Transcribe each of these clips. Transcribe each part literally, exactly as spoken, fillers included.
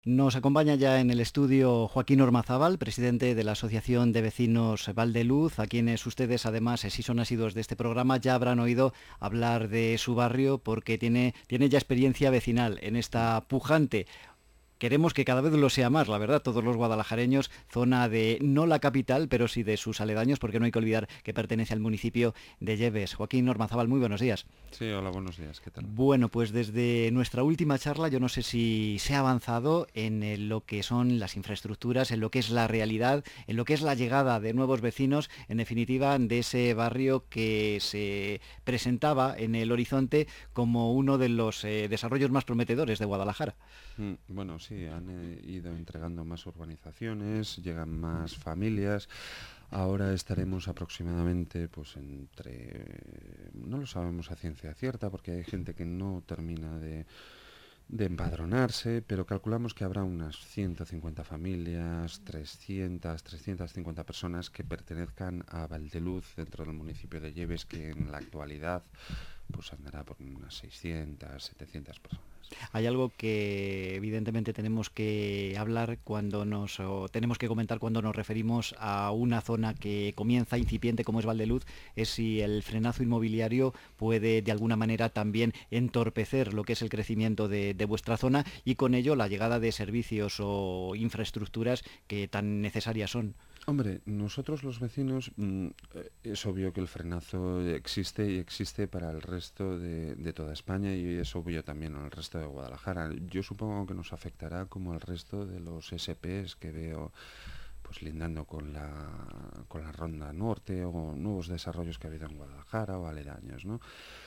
Nos acompaña ya en el estudio Joaquín Ormazábal, presidente de la Asociación de Vecinos Valdeluz, a quienes ustedes además, si son asiduos de este programa, ya habrán oído hablar de su barrio porque tiene, tiene ya experiencia vecinal en esta pujante. Queremos que cada vez lo sea más, la verdad, todos los guadalajareños, zona de, no la capital, pero sí de sus aledaños, porque no hay que olvidar que pertenece al municipio de Lleves. Joaquín Ormazábal, muy buenos días. Sí, hola, buenos días, ¿qué tal? Bueno, pues desde nuestra última charla yo no sé si se ha avanzado en eh, lo que son las infraestructuras, en lo que es la realidad, en lo que es la llegada de nuevos vecinos, en definitiva de ese barrio que se presentaba en el horizonte como uno de los eh, desarrollos más prometedores de Guadalajara. Mm, Bueno, sí, han eh, ido entregando más urbanizaciones, llegan más familias. Ahora estaremos aproximadamente, pues entre, no lo sabemos a ciencia cierta, porque hay gente que no termina de, de empadronarse, pero calculamos que habrá unas ciento cincuenta familias, trescientas, trescientas cincuenta personas que pertenezcan a Valdeluz dentro del municipio de Lleves, que en la actualidad pues andará por unas seiscientas, setecientas personas. Hay algo que evidentemente tenemos que hablar cuando nos, o tenemos que comentar cuando nos referimos a una zona que comienza incipiente como es Valdeluz, es si el frenazo inmobiliario puede de alguna manera también entorpecer lo que es el crecimiento de, de vuestra zona y con ello la llegada de servicios o infraestructuras que tan necesarias son. Hombre, nosotros los vecinos, mm, eh, es obvio que el frenazo existe y existe para el resto de, de toda España y es obvio también al resto de Guadalajara. Yo supongo que nos afectará como al resto de los S Ps que veo pues lindando con la, con la Ronda Norte o nuevos desarrollos que ha habido en Guadalajara o aledaños, ¿no?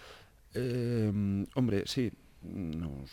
Eh, hombre, sí, nos,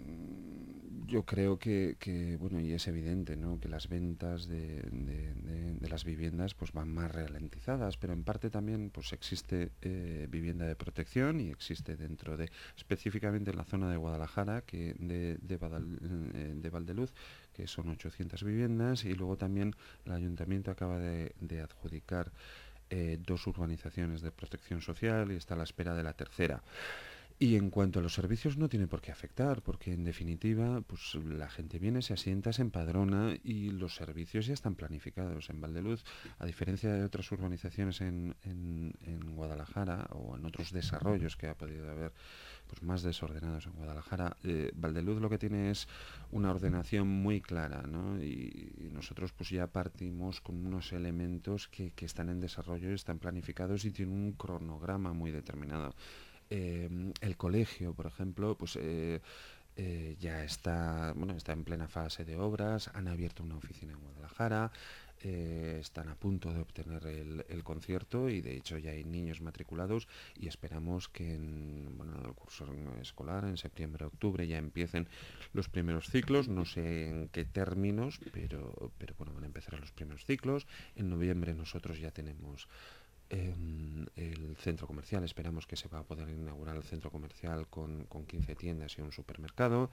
mm, yo creo que, que, bueno, y es evidente, ¿no?, que las ventas de, de- de- de las viviendas pues van más ralentizadas, pero en parte también pues existe eh, vivienda de protección y existe dentro de, específicamente en la zona de Guadalajara, que de, de, Badal- eh, de Valdeluz, que son ochocientas viviendas, y luego también el ayuntamiento acaba de, de adjudicar eh, dos urbanizaciones de protección social y está a la espera de la tercera. Y en cuanto a los servicios no tiene por qué afectar, porque en definitiva pues la gente viene, se asienta, se empadrona y los servicios ya están planificados. En Valdeluz, a diferencia de otras urbanizaciones en, en, en Guadalajara o en otros desarrollos que ha podido haber pues más desordenados en Guadalajara, eh, Valdeluz lo que tiene es una ordenación muy clara, ¿no? Y, y nosotros pues ya partimos con unos elementos que, que están en desarrollo, están planificados y tienen un cronograma muy determinado. Eh, el colegio, por ejemplo, pues eh, eh, ya está, bueno, está en plena fase de obras, han abierto una oficina en Guadalajara, eh, están a punto de obtener el, el concierto y de hecho ya hay niños matriculados y esperamos que en, bueno, en el curso escolar, en septiembre, octubre, ya empiecen los primeros ciclos, no sé en qué términos, pero, pero bueno, van a empezar los primeros ciclos. En noviembre nosotros ya tenemos eh, el centro comercial, esperamos que se va a poder inaugurar el centro comercial con, con quince tiendas y un supermercado.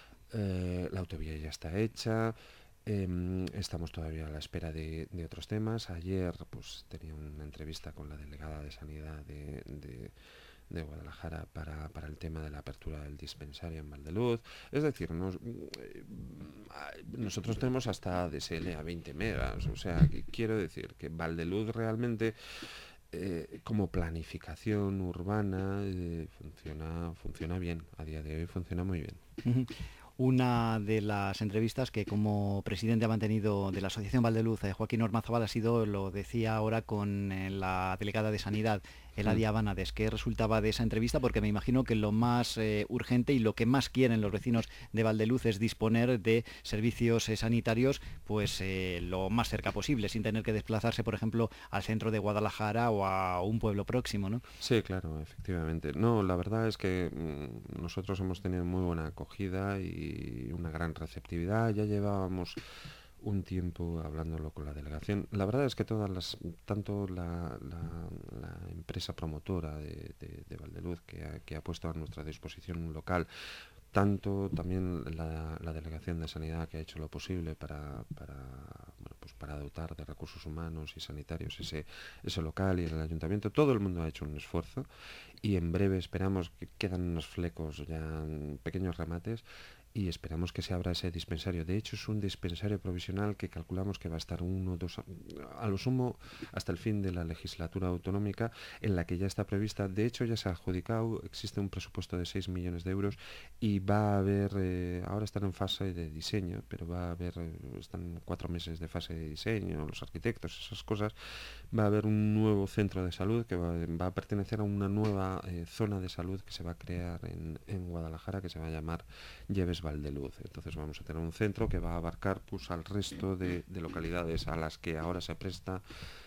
Eh, la autovía ya está hecha. Eh, estamos todavía a la espera de, de otros temas. Ayer pues tenía una entrevista con la delegada de Sanidad de, de, de Guadalajara para, para el tema de la apertura del dispensario en Valdeluz. Es decir, nos, eh, nosotros tenemos hasta D S L a veinte megas. O sea, que quiero decir que Valdeluz realmente eh, como planificación urbana eh, funciona, funciona bien. A día de hoy funciona muy bien. Una de las entrevistas que como presidente ha mantenido de la Asociación Valdeluz, eh, Joaquín Ormazábal, ha sido, lo decía ahora con eh, la delegada de Sanidad, Mm. Eladia Banades. ¿Qué resultaba de esa entrevista? Porque me imagino que lo más eh, urgente y lo que más quieren los vecinos de Valdeluz es disponer de servicios eh, sanitarios pues eh, lo más cerca posible, sin tener que desplazarse, por ejemplo, al centro de Guadalajara o a un pueblo próximo, ¿no? Sí, claro, efectivamente. No, la verdad es que mm, nosotros hemos tenido muy buena acogida y una gran receptividad. Ya llevábamos un tiempo hablándolo con la delegación. La verdad es que todas las, tanto la, la- la empresa promotora de, de- de Valdeluz que ha, que ha puesto a nuestra disposición un local, tanto también la, la delegación de sanidad que ha hecho lo posible para, para, bueno, pues para dotar de recursos humanos y sanitarios ese, ese local, y el ayuntamiento, todo el mundo ha hecho un esfuerzo y en breve esperamos que quedan unos flecos ya, pequeños remates, y esperamos que se abra ese dispensario. De hecho, es un dispensario provisional que calculamos que va a estar uno o dos, a lo sumo, hasta el fin de la legislatura autonómica, en la que ya está prevista. De hecho, ya se ha adjudicado, existe un presupuesto de seis millones de euros y va a haber, eh, ahora están en fase de diseño, pero va a haber, eh, están cuatro meses de fase de diseño, los arquitectos, esas cosas. Va a haber un nuevo centro de salud que va, va a pertenecer a una nueva eh, zona de salud que se va a crear en, en Guadalajara, que se va a llamar Lleves Valdeluz. Entonces vamos a tener un centro que va a abarcar pues al resto de, de localidades a las que ahora se presta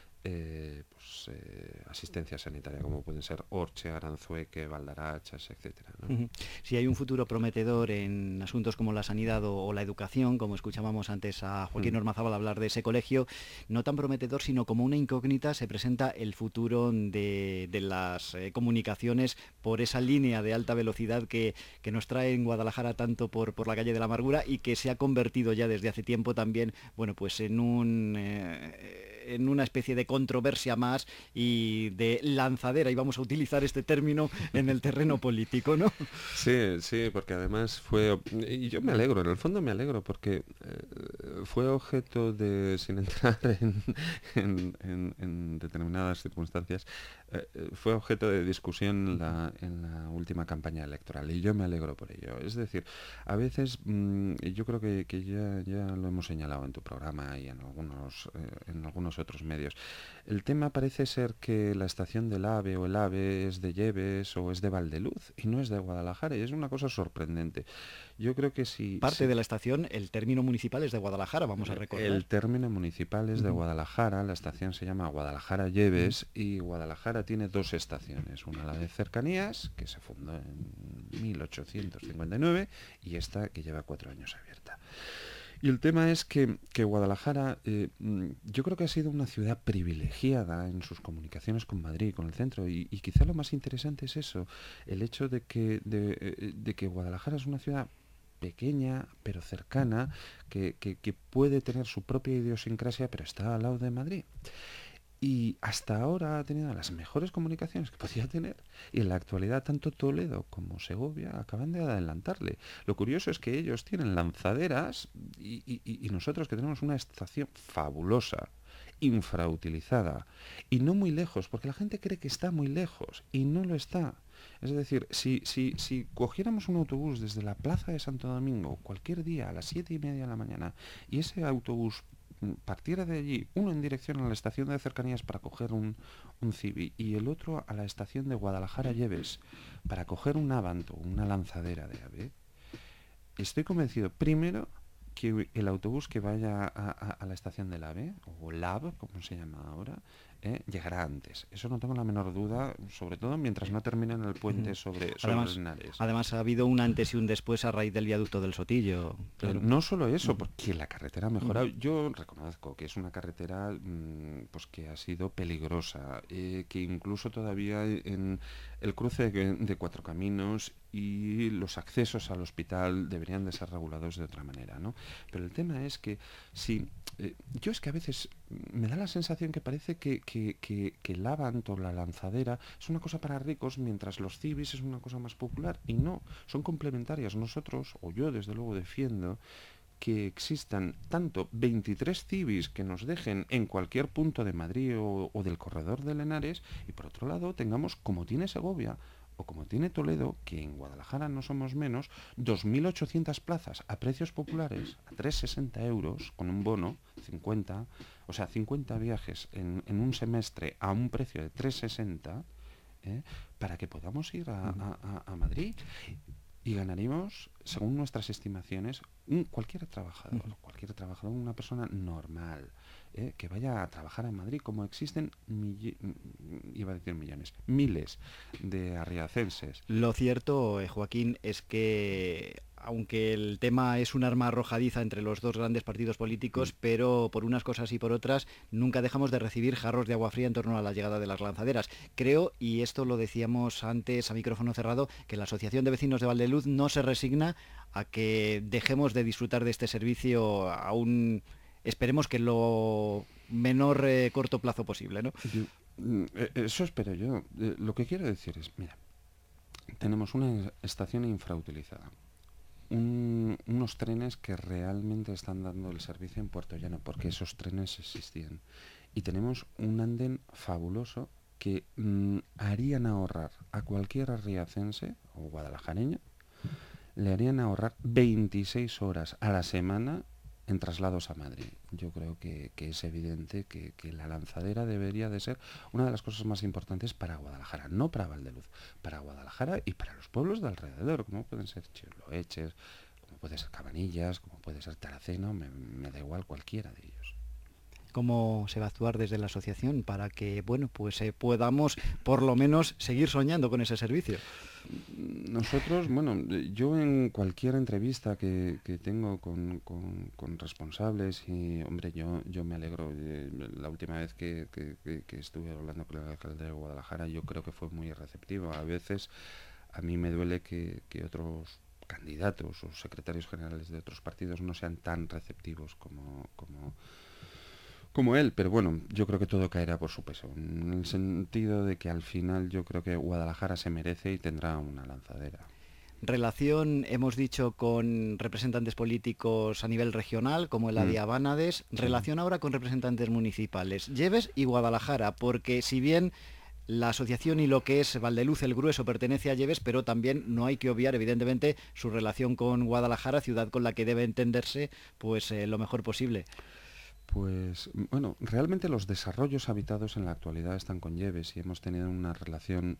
eh, pues, eh, asistencia sanitaria, como pueden ser Orche, Aranzueque, Valdarachas, etcétera, ¿no? Uh-huh. Si hay un futuro prometedor en asuntos como la sanidad o, o la educación, como escuchábamos antes a Joaquín uh-huh. Ormazábal hablar de ese colegio, no tan prometedor, sino como una incógnita, se presenta el futuro de, de las eh, comunicaciones por esa línea de alta velocidad que, que nos trae en Guadalajara tanto por, por la calle de la Amargura y que se ha convertido ya desde hace tiempo también, bueno, pues en un... Eh, en una especie de controversia más y de lanzadera, y vamos a utilizar este término en el terreno político, ¿no? Sí, sí, porque además fue, y yo me alegro, en el fondo me alegro, porque eh, fue objeto de, sin entrar en, en, en, en determinadas circunstancias, eh, fue objeto de discusión en la, en la última campaña electoral, y yo me alegro por ello. Es decir, a veces, mmm, yo creo que, que ya, ya lo hemos señalado en tu programa y en algunos, eh, en algunos otros medios. El tema parece ser que la estación del AVE o el AVE es de Lleves o es de Valdeluz y no es de Guadalajara, y es una cosa sorprendente. Yo creo que si... Parte si de la estación, el término municipal es de Guadalajara, vamos a recordar. El término municipal es de uh-huh. Guadalajara, la estación se llama Guadalajara Lleves, uh-huh. y Guadalajara tiene dos estaciones, una la de cercanías, que se fundó en mil ochocientos cincuenta y nueve, y esta que lleva cuatro años abierta. Y el tema es que, que Guadalajara, eh, yo creo que ha sido una ciudad privilegiada en sus comunicaciones con Madrid, con el centro, y, y quizá lo más interesante es eso, el hecho de que, de, de que Guadalajara es una ciudad pequeña, pero cercana, que, que, que puede tener su propia idiosincrasia, pero está al lado de Madrid. Y hasta ahora ha tenido las mejores comunicaciones que podía tener. Y en la actualidad tanto Toledo como Segovia acaban de adelantarle. Lo curioso es que ellos tienen lanzaderas y, y, y nosotros que tenemos una estación fabulosa, infrautilizada y no muy lejos, porque la gente cree que está muy lejos y no lo está. Es decir, si, si, si cogiéramos un autobús desde la Plaza de Santo Domingo cualquier día a las siete y media de la mañana y ese autobús partiera de allí, uno en dirección a la estación de cercanías para coger un, un Civi y el otro a la estación de Guadalajara Lleves para coger un Avanto, una lanzadera de AVE, estoy convencido, primero, que el autobús que vaya a, a, a la estación del AVE, o LAV, como se llama ahora, eh, llegará antes. Eso no tengo la menor duda, sobre todo mientras no terminen el puente sobre, sobre además, Linares. Además ha habido un antes y un después a raíz del viaducto del Sotillo. Claro. No solo eso, porque la carretera ha mejorado. Yo reconozco que es una carretera mmm, pues que ha sido peligrosa, eh, que incluso todavía en el cruce de, de Cuatro Caminos y los accesos al hospital deberían de ser regulados de otra manera, ¿no? Pero el tema es que si eh, yo es que a veces me da la sensación que parece que, que, que, que el Avanto, la lanzadera, es una cosa para ricos, mientras los Civis es una cosa más popular, y no, son complementarias. Nosotros, o yo desde luego defiendo que existan tanto veintitrés Civis que nos dejen en cualquier punto de Madrid o, o del corredor de Linares, y por otro lado tengamos, como tiene Segovia o como tiene Toledo, que en Guadalajara no somos menos, dos mil ochocientas plazas a precios populares, a trescientos sesenta euros, con un bono, cincuenta, o sea, cincuenta viajes en, en un semestre a un precio de trescientos sesenta, ¿eh? Para que podamos ir a, a, a Madrid. Y ganaríamos, según nuestras estimaciones, un, cualquier trabajador, uh-huh. cualquier trabajador, una persona normal, ¿eh? que vaya a trabajar en Madrid, como existen, milli- iba a decir millones, miles de arriacenses. Lo cierto, eh, Joaquín, es que aunque el tema es un arma arrojadiza entre los dos grandes partidos políticos, mm. pero por unas cosas y por otras, nunca dejamos de recibir jarros de agua fría en torno a la llegada de las lanzaderas. Creo, y esto lo decíamos antes a micrófono cerrado, que la Asociación de Vecinos de Valdeluz no se resigna a que dejemos de disfrutar de este servicio a un, esperemos que lo menor eh, corto plazo posible, ¿no? Yo, eso espero yo. Lo que quiero decir es, mira, tenemos una estación infrautilizada. un, unos trenes que realmente están dando el servicio en Puerto Llano, porque esos trenes existían. Y tenemos un andén fabuloso que mm, harían ahorrar a cualquier riacense o guadalajareño, le harían ahorrar veintiséis horas a la semana en traslados a Madrid. Yo creo que, que es evidente que, que la lanzadera debería de ser una de las cosas más importantes para Guadalajara, no para Valdeluz, para Guadalajara y para los pueblos de alrededor, como pueden ser Chirloeches, como puede ser Cabanillas, como puede ser Taraceno, me, me da igual cualquiera de ellos. ¿Cómo se va a actuar desde la asociación para que, bueno, pues eh, podamos por lo menos seguir soñando con ese servicio? Nosotros, bueno, yo en cualquier entrevista que, que tengo con, con, con responsables, y hombre, yo, yo me alegro, eh, la última vez que, que, que, que estuve hablando con el alcalde de Guadalajara, yo creo que fue muy receptivo. A veces a mí me duele que, que otros candidatos o secretarios generales de otros partidos no sean tan receptivos como, como, como él, pero bueno, yo creo que todo caerá por su peso, en el sentido de que al final yo creo que Guadalajara se merece y tendrá una lanzadera. Relación, hemos dicho, con representantes políticos a nivel regional, como el Mm, Adia Bánades. sí. Relación ahora con representantes municipales, Lleves y Guadalajara, porque si bien la asociación y lo que es Valdeluz el Grueso pertenece a Lleves, pero también no hay que obviar, evidentemente, su relación con Guadalajara, ciudad con la que debe entenderse pues eh, lo mejor posible. Pues bueno, realmente los desarrollos habitados en la actualidad están con Lleves y hemos tenido una relación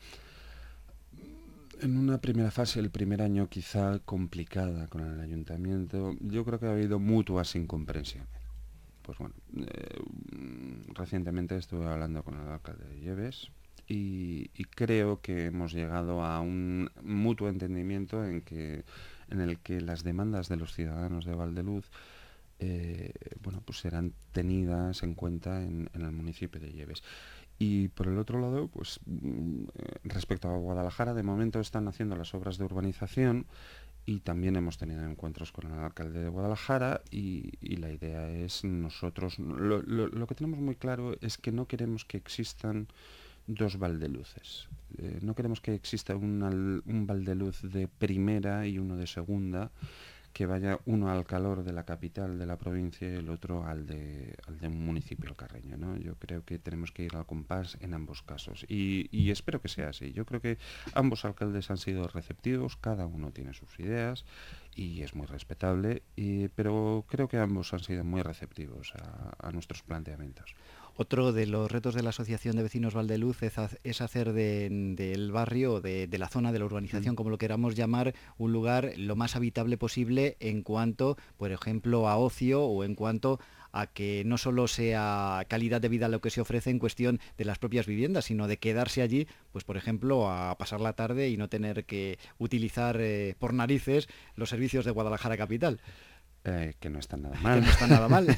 en una primera fase, el primer año quizá complicada con el ayuntamiento. Yo creo que ha habido mutuas incomprensiones. Pues bueno, eh, recientemente estuve hablando con el alcalde de Lleves y, y creo que hemos llegado a un mutuo entendimiento en que en el que las demandas de los ciudadanos de Valdeluz eh, bueno, pues serán tenidas en cuenta en, en el municipio de Lleves. Y por el otro lado, pues mm, eh, respecto a Guadalajara, de momento están haciendo las obras de urbanización y también hemos tenido encuentros con el alcalde de Guadalajara y, y la idea es nosotros, lo, lo, lo que tenemos muy claro es que no queremos que existan dos Valdeluces. Eh, no queremos que exista un, un Valdeluz de primera y uno de segunda, que vaya uno al calor de la capital de la provincia y el otro al de, al de un municipio alcarreño, ¿no? Yo creo que tenemos que ir al compás en ambos casos y, y espero que sea así. Yo creo que ambos alcaldes han sido receptivos, cada uno tiene sus ideas y es muy respetable, y, pero creo que ambos han sido muy receptivos a, a nuestros planteamientos. Otro de los retos de la Asociación de Vecinos Valdeluz es, es hacer de, del barrio, de, de la zona de la Mm. urbanización, como lo queramos llamar, un lugar lo más habitable posible en cuanto, por ejemplo, a ocio o en cuanto a que no solo sea calidad de vida lo que se ofrece en cuestión de las propias viviendas, sino de quedarse allí, pues por ejemplo, a pasar la tarde y no tener que utilizar eh, por narices los servicios de Guadalajara capital. Eh, que no está nada Que mal. no está nada mal.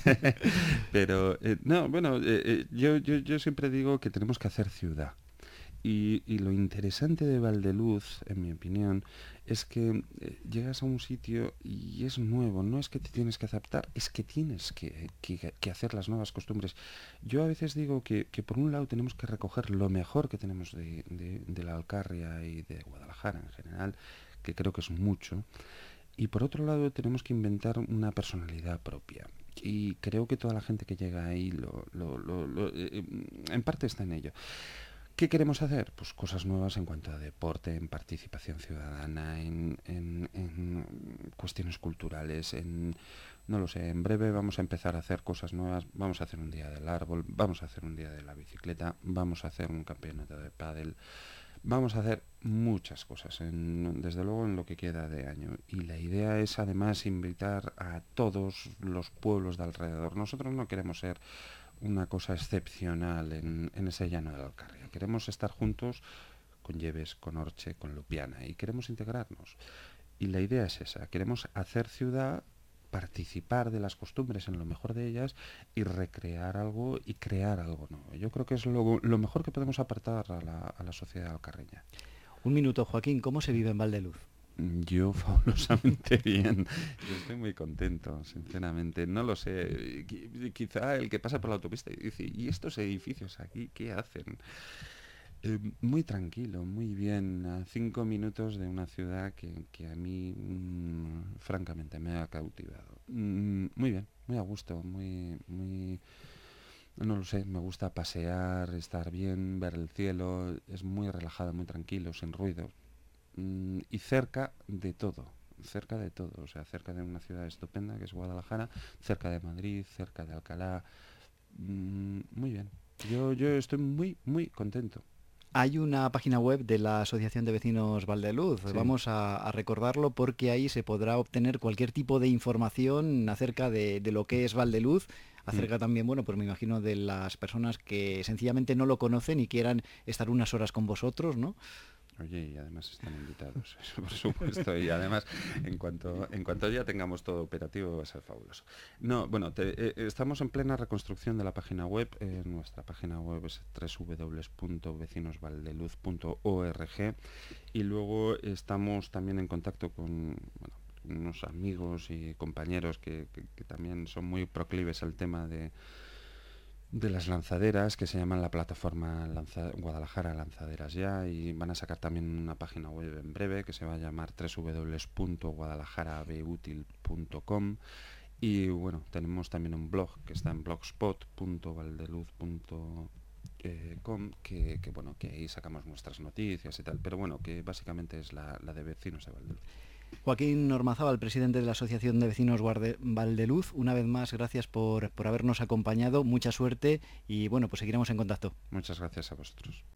Pero, eh, no, bueno, eh, eh, yo, yo, yo siempre digo que tenemos que hacer ciudad. Y, y lo interesante de Valdeluz, en mi opinión, es que eh, llegas a un sitio y es nuevo. No es que te tienes que adaptar, es que tienes que, que- que hacer las nuevas costumbres. Yo a veces digo que, que por un lado tenemos que recoger lo mejor que tenemos de, de- de la Alcarria y de Guadalajara en general, que creo que es mucho. Y por otro lado tenemos que inventar una personalidad propia. Y creo que toda la gente que llega ahí lo, lo- lo- lo- eh, en parte está en ello. ¿Qué queremos hacer? Pues cosas nuevas en cuanto a deporte, en participación ciudadana, en, en- en cuestiones culturales, en, no lo sé, en breve vamos a empezar a hacer cosas nuevas, vamos a hacer un día del árbol, vamos a hacer un día de la bicicleta, vamos a hacer un campeonato de pádel, vamos a hacer muchas cosas, en- desde luego en lo que queda de año. Y la idea es además invitar a todos los pueblos de alrededor. Nosotros no queremos ser una cosa excepcional en, en ese llano de la Alcarria. Queremos estar juntos con Lleves, con Orche, con Lupiana y queremos integrarnos. Y la idea es esa, queremos hacer ciudad, participar de las costumbres en lo mejor de ellas y recrear algo y crear algo nuevo. Yo creo que es lo, lo mejor que podemos apartar a la, a la sociedad alcarreña. Un minuto, Joaquín, ¿cómo se vive en Valdeluz? Yo fabulosamente bien. Yo estoy muy contento, sinceramente. No lo sé. Qui- Quizá el que pasa por la autopista y dice, ¿y estos edificios aquí qué hacen? Eh, muy tranquilo, muy bien, a cinco minutos de una ciudad que, que a mí, mm, francamente, me ha cautivado. Mm, muy bien, muy a gusto, muy, muy, no lo sé, me gusta pasear, estar bien, ver el cielo, es muy relajado, muy tranquilo, sin ruido. Mm, y cerca de todo, cerca de todo, o sea, cerca de una ciudad estupenda que es Guadalajara, cerca de Madrid, cerca de Alcalá. Mm, muy bien, yo, yo estoy muy, muy contento. Hay una página web de la Asociación de Vecinos Valdeluz. Sí. Vamos a, a recordarlo porque ahí se podrá obtener cualquier tipo de información acerca de, de lo que es Valdeluz, Mm. acerca también, bueno, pues me imagino de las personas que sencillamente no lo conocen y quieran estar unas horas con vosotros, ¿no? Oye, y además están invitados, eso por supuesto, y además en cuanto en cuanto ya tengamos todo operativo va a ser fabuloso. No, bueno, te- eh, estamos en plena reconstrucción de la página web. Eh, nuestra página web es doble u doble u doble u punto vecinosvaldeluz punto org y luego estamos también en contacto con, bueno, unos amigos y compañeros que, que- que también son muy proclives al tema de de las lanzaderas, que se llaman la plataforma Lanza- Guadalajara Lanzaderas Ya, y van a sacar también una página web en breve que se va a llamar doble u doble u doble u punto guadalajarabeútil punto com. Y bueno, tenemos también un blog que está en blogspot punto valdeluz punto com, que, que bueno, que ahí sacamos nuestras noticias y tal, pero bueno, que básicamente es la, la de vecinos de Valdeluz. Joaquín Ormazábal, presidente de la Asociación de Vecinos Guarde- Valdeluz, una vez más, gracias por, por habernos acompañado, mucha suerte y bueno, pues seguiremos en contacto. Muchas gracias a vosotros.